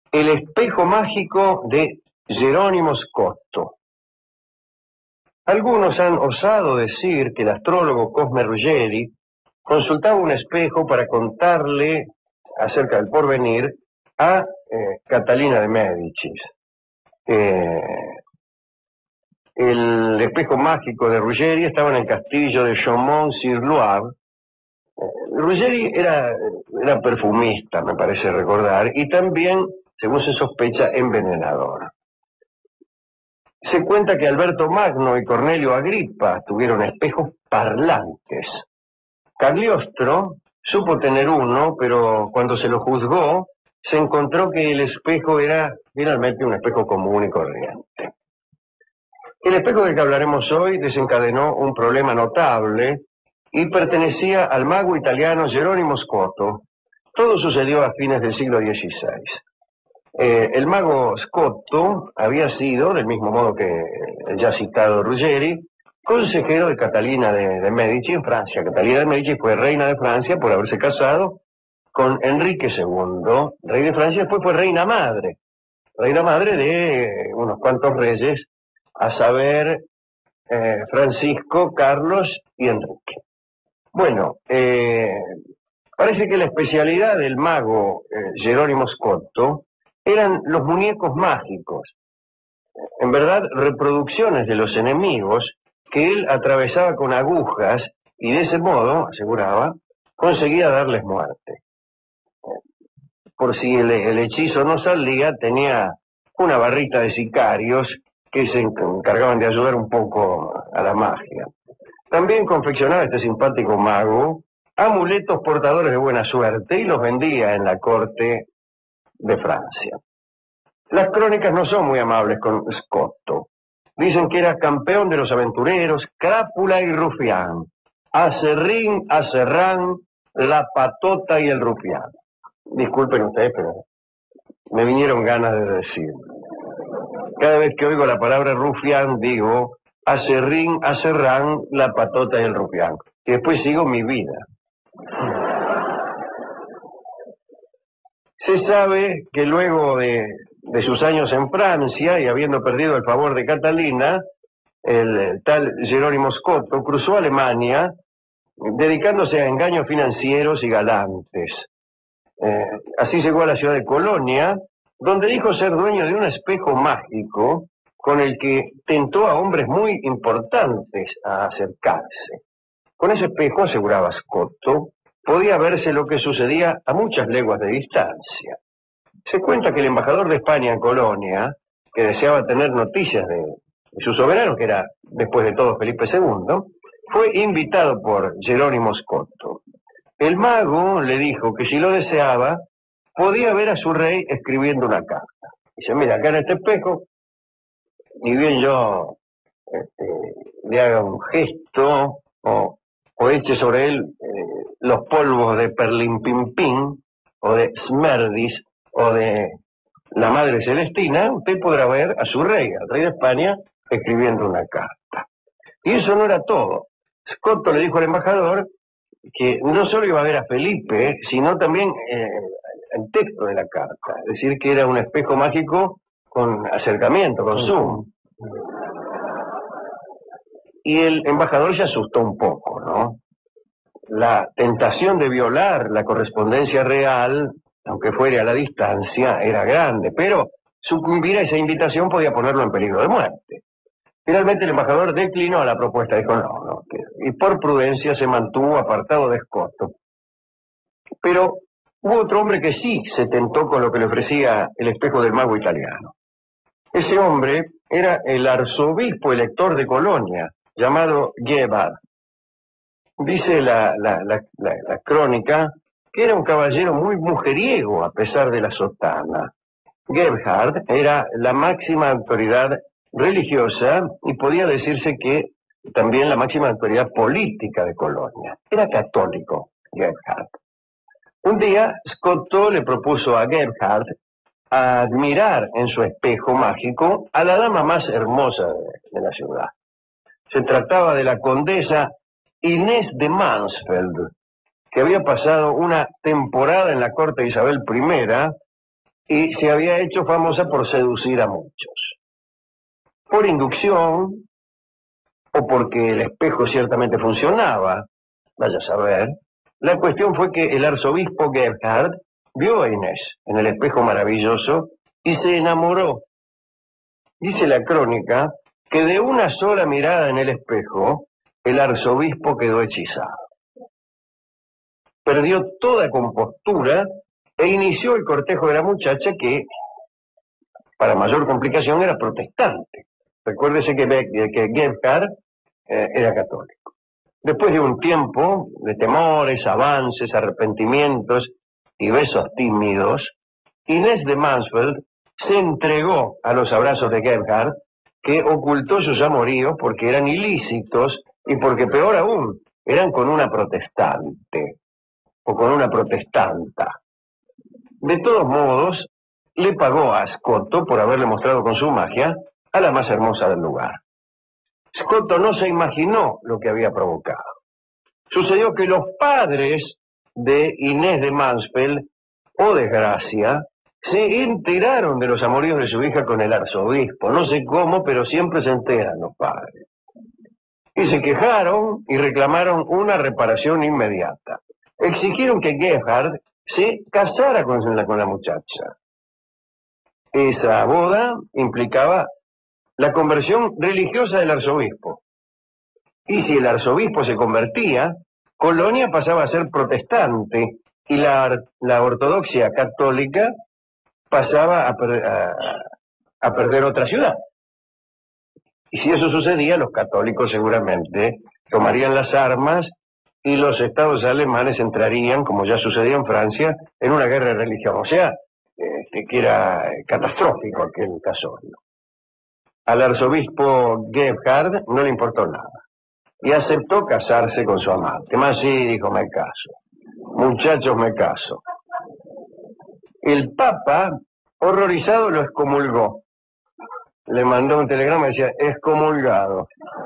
El espejo mágico de Jerónimo Scotto. Algunos han osado decir que el astrólogo Cosme Ruggeri consultaba un espejo para contarle acerca del porvenir a Catalina de Médicis. El espejo mágico de Ruggeri estaba en el castillo de Chaumont-sur-Loire. Ruggeri era perfumista, me parece recordar, y también, según se sospecha, envenenador. Se cuenta que Alberto Magno y Cornelio Agripa tuvieron espejos parlantes. Cagliostro supo tener uno, pero cuando se lo juzgó, se encontró que el espejo era finalmente un espejo común y corriente. El espejo del que hablaremos hoy desencadenó un problema notable y pertenecía al mago italiano Jerónimo Scotto. Todo sucedió a fines del siglo XVI. El mago Scotto había sido, del mismo modo que el ya citado Ruggeri, consejero de Catalina de Medici en Francia. Catalina de Medici fue reina de Francia por haberse casado con Enrique II, rey de Francia. Después fue reina madre de unos cuantos reyes, a saber, Francisco, Carlos y Enrique. Bueno, parece que la especialidad del mago Jerónimo Scotto eran los muñecos mágicos, en verdad reproducciones de los enemigos que él atravesaba con agujas y de ese modo, aseguraba, conseguía darles muerte. Por si el hechizo no salía, tenía una barrita de sicarios que se encargaban de ayudar un poco a la magia. También confeccionaba este simpático mago amuletos portadores de buena suerte y los vendía en la corte de Francia. Las crónicas no son muy amables con Scotto. Dicen que era campeón de los aventureros, crápula y rufián, acerrín, acerrán, la patota y el rufián. Disculpen ustedes, pero me vinieron ganas de decir. Cada vez que oigo la palabra rufián, digo acerrín, acerrán, la patota y el rufián. Y después sigo mi vida. Se sabe que luego de sus años en Francia y habiendo perdido el favor de Catalina, el tal Jerónimo Scotto cruzó Alemania dedicándose a engaños financieros y galantes. Así llegó a la ciudad de Colonia, donde dijo ser dueño de un espejo mágico con el que tentó a hombres muy importantes a acercarse. Con ese espejo, aseguraba Scotto, podía verse lo que sucedía a muchas leguas de distancia. Se cuenta que el embajador de España en Colonia, que deseaba tener noticias de su soberano, que era después de todo Felipe II, fue invitado por Jerónimo Scotto. El mago le dijo que si lo deseaba, podía ver a su rey escribiendo una carta. Dice, mira, acá en este espejo, ni bien yo le haga un gesto o eche sobre él los polvos de Perlimpimpín o de Smerdis o de la Madre Celestina, usted podrá ver a su rey, al rey de España, escribiendo una carta. Y eso no era todo. Scotto le dijo al embajador que no solo iba a ver a Felipe, sino también el texto de la carta, es decir, que era un espejo mágico con acercamiento, con zoom. Y el embajador se asustó un poco, ¿no? La tentación de violar la correspondencia real, aunque fuera a la distancia, era grande, pero sucumbir a esa invitación podía ponerlo en peligro de muerte. Finalmente el embajador declinó la propuesta, dijo no, y por prudencia se mantuvo apartado de Scotto. Pero hubo otro hombre que sí se tentó con lo que le ofrecía el espejo del mago italiano. Ese hombre era el arzobispo elector de Colonia, llamado Gebhard. Dice la crónica que era un caballero muy mujeriego a pesar de la sotana. Gebhard era la máxima autoridad religiosa y podía decirse que también la máxima autoridad política de Colonia. Era católico, Gebhard. Un día, Scotto le propuso a Gebhard admirar en su espejo mágico a la dama más hermosa de la ciudad. Se trataba de la condesa Inés de Mansfeld, que había pasado una temporada en la corte de Isabel I y se había hecho famosa por seducir a muchos. Por inducción, o porque el espejo ciertamente funcionaba, vaya a saber, la cuestión fue que el arzobispo Gebhard vio a Inés en el espejo maravilloso y se enamoró. Dice la crónica que de una sola mirada en el espejo, el arzobispo quedó hechizado. Perdió toda compostura e inició el cortejo de la muchacha que, para mayor complicación, era protestante. Recuérdese que Gebhard era católico. Después de un tiempo de temores, avances, arrepentimientos y besos tímidos, Inés de Mansfeld se entregó a los abrazos de Gebhard, que ocultó sus amoríos porque eran ilícitos y porque, peor aún, eran con una protestante o con una protestanta. De todos modos, le pagó a Scotto por haberle mostrado con su magia a la más hermosa del lugar. Scotto no se imaginó lo que había provocado. Sucedió que los padres de Inés de Mansfeld, oh desgracia, se enteraron de los amoríos de su hija con el arzobispo. No sé cómo, pero siempre se enteran los padres. Y se quejaron y reclamaron una reparación inmediata. Exigieron que Gebhard se casara con la muchacha. Esa boda implicaba la conversión religiosa del arzobispo. Y si el arzobispo se convertía, Colonia pasaba a ser protestante y la ortodoxia católica pasaba a perder otra ciudad. Y si eso sucedía, los católicos seguramente tomarían las armas y los estados alemanes entrarían, como ya sucedía en Francia, en una guerra de religión. O sea, que era catastrófico aquel casorio. Al arzobispo Gebhard no le importó nada y aceptó casarse con su amante. Más sí, dijo, me caso. Muchachos, me caso. El Papa, horrorizado, lo excomulgó. Le mandó un telegrama y decía, excomulgado.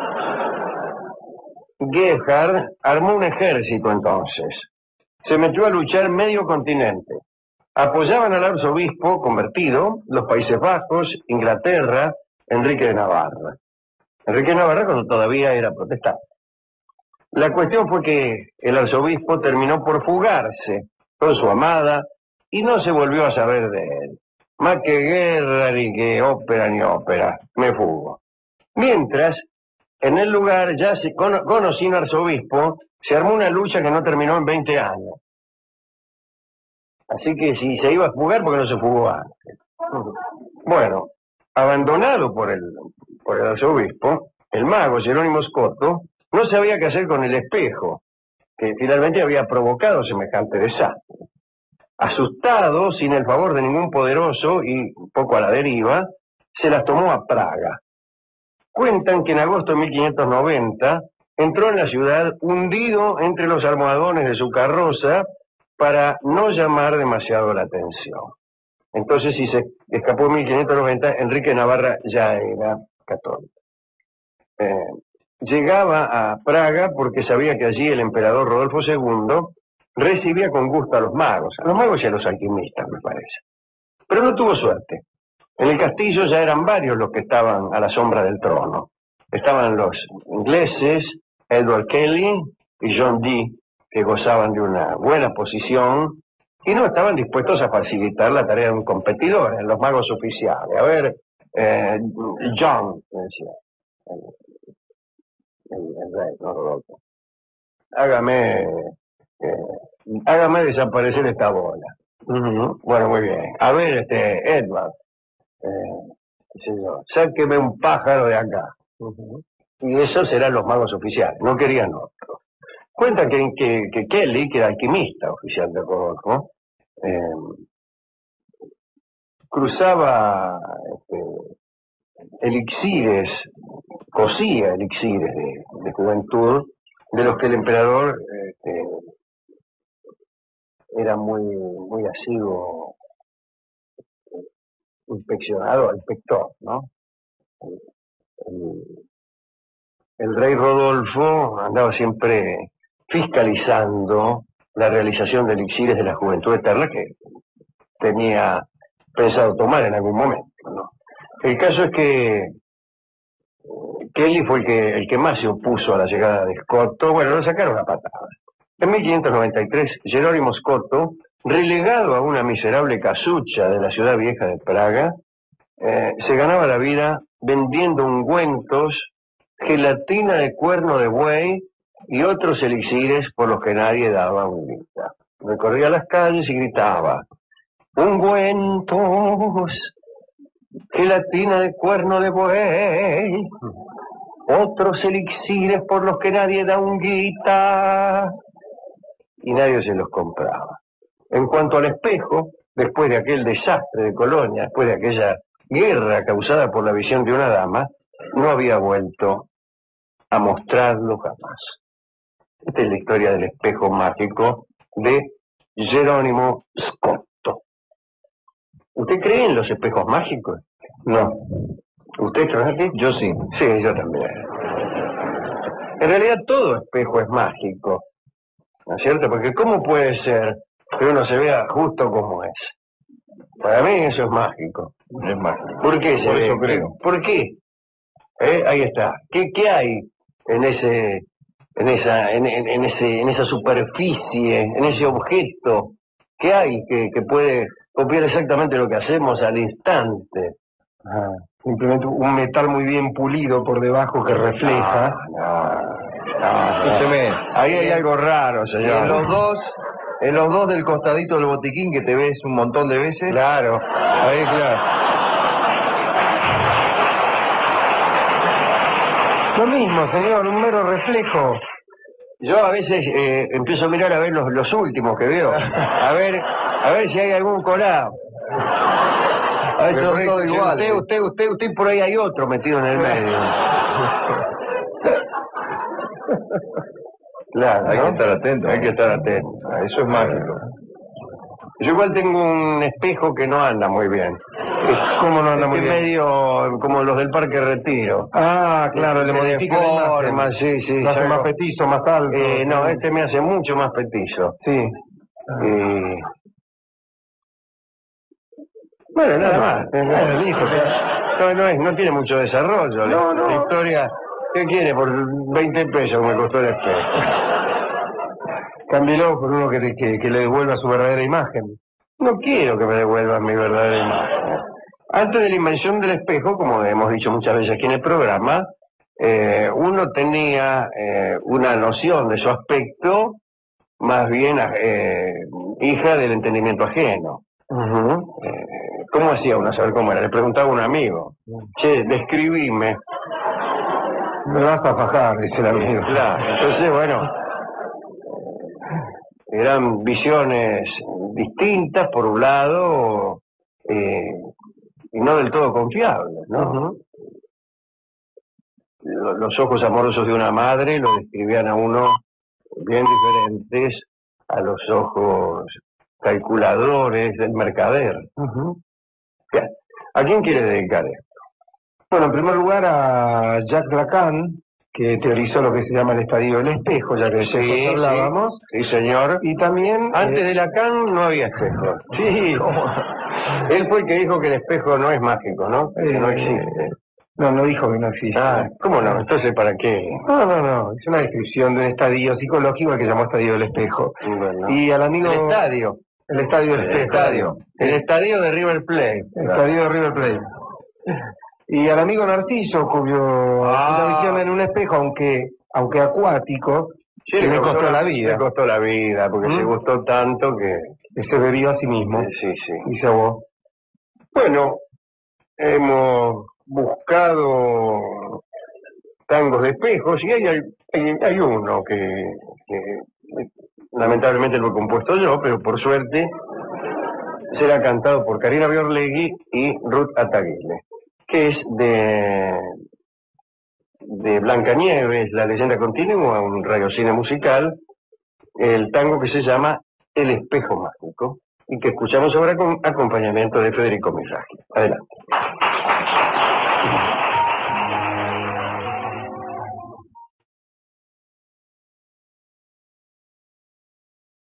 Gebhard armó un ejército entonces. Se metió a luchar medio continente. Apoyaban al arzobispo convertido los Países Bajos, Inglaterra, Enrique de Navarra. Enrique de Navarra cuando todavía era protestante. La cuestión fue que el arzobispo terminó por fugarse con su amada y no se volvió a saber de él. Más que guerra, ni que ópera, ni ópera. Me fugo. Mientras, en el lugar, ya conocido arzobispo, se armó una lucha que no terminó en 20 años. Así que si se iba a fugar, ¿por qué no se fugó antes? Bueno, abandonado por el arzobispo, el mago Jerónimo Scotto no sabía qué hacer con el espejo, que finalmente había provocado semejante desastre. Asustado, sin el favor de ningún poderoso y un poco a la deriva, se las tomó a Praga. Cuentan que en agosto de 1590 entró en la ciudad hundido entre los almohadones de su carroza para no llamar demasiado la atención. Entonces, si se escapó en 1590, Enrique de Navarra ya era católico. Llegaba a Praga porque sabía que allí el emperador Rodolfo II recibía con gusto a los magos y a los alquimistas, me parece. Pero no tuvo suerte. En el castillo ya eran varios los que estaban a la sombra del trono. Estaban los ingleses, Edward Kelly y John Dee, que gozaban de una buena posición y no estaban dispuestos a facilitar la tarea de un competidor, en los magos oficiales. A ver, John, decía el rey, no Rodolfo, hágame desaparecer esta bola. Bueno, muy bien. A ver, Edward, sáqueme un pájaro de acá. Y esos eran los magos oficiales, no querían otros. Cuentan que Kelly, que era alquimista oficial de Rodolfo, cruzaba elixires, cosía elixires de juventud, de los que el emperador era muy asiduo inspector, ¿no? El rey Rodolfo andaba siempre fiscalizando la realización de elixires de la juventud eterna que tenía pensado tomar en algún momento, ¿no? El caso es que Kelly fue el que más se opuso a la llegada de Scotto. Bueno, lo sacaron a patadas. En 1593, Jerónimo Scotto, relegado a una miserable casucha de la ciudad vieja de Praga, se ganaba la vida vendiendo ungüentos, gelatina de cuerno de buey y otros elixires por los que nadie daba un guita. Recorría las calles y gritaba: ungüentos, gelatina de cuerno de buey, otros elixires por los que nadie da un guita. Y nadie se los compraba. En cuanto al espejo, después de aquel desastre de Colonia, después de aquella guerra causada por la visión de una dama, no había vuelto a mostrarlo jamás. Esta es la historia del espejo mágico de Jerónimo Scotto. ¿Usted cree en los espejos mágicos? No. ¿Usted cree? Yo sí. Sí, yo también. En realidad todo espejo es mágico, ¿no es cierto? Porque ¿cómo puede ser que uno se vea justo como es? Para mí eso es mágico. Es mágico. ¿Por qué? Por eso creo. ¿Por qué? Ahí está. ¿Qué hay en esa superficie, en ese objeto? ¿Qué hay que puede copiar exactamente lo que hacemos al instante? Simplemente un metal muy bien pulido por debajo que refleja. Ahí hay algo raro, señor. En los dos del costadito del botiquín que te ves un montón de veces. Claro, ahí claro. Lo mismo, señor, un mero reflejo. Yo a veces empiezo a mirar a ver los últimos que veo. A ver si hay algún colado. A ver, son todos iguales. Usted por ahí hay otro metido en el medio. Claro, hay que estar atento. Hay que estar atento. Eso es mágico. Yo igual tengo un espejo que no anda muy bien. ¿Cómo no anda muy bien? Medio como los del Parque Retiro. Ah, claro, le modifica la forma, sí. Lo hace más petizo, más alto. No, este me hace mucho más petizo. Sí. Bueno, nada más. No tiene mucho desarrollo. No. La historia, ¿qué quiere? Por 20 pesos me costó el espejo. Cámbielo por uno que le devuelva su verdadera imagen. No quiero que me devuelvan mi verdadera imagen. Antes de la invención del espejo, como hemos dicho muchas veces aquí en el programa, uno tenía una noción de su aspecto más bien hija del entendimiento ajeno. ¿Cómo hacía uno saber cómo era? Le preguntaba a un amigo: che, describime. Me vas a fajar, dice el amigo. Claro, entonces, bueno, eran visiones distintas, por un lado, y no del todo confiables, ¿no? Los ojos amorosos de una madre lo describían a uno bien diferentes a los ojos calculadores del mercader. Bien. ¿A quién quiere dedicar esto? Bueno, en primer lugar a Jacques Lacan, que teorizó lo que se llama el estadio del espejo, ya que hablábamos. Sí, señor. Y también... Antes de Lacan no había espejos. Sí. Él fue el que dijo que el espejo no es mágico, ¿no? Que no existe. No dijo que no existe. Ah, ¿cómo no? Entonces, ¿para qué? No. Es una descripción de un estadio psicológico al que llamó estadio del espejo. Bueno. Y al amigo... El estadio del espejo. El estadio de River Plate. El estadio de River Plate. Y al amigo Narciso, cuya visión en un espejo, aunque acuático, sí, le costó la vida. Le costó la vida, porque le gustó tanto que se bebió a sí mismo. Sí. Y se ahogó. Bueno, hemos buscado tangos de espejos y hay uno que lamentablemente lo he compuesto yo, pero por suerte será cantado por Karina Biorlegui y Ruth Ataguile, que es de Blancanieves, la leyenda continua, un radiocine musical, el tango que se llama El espejo mágico, y que escuchamos ahora con acompañamiento de Federico Mizrahi. Adelante.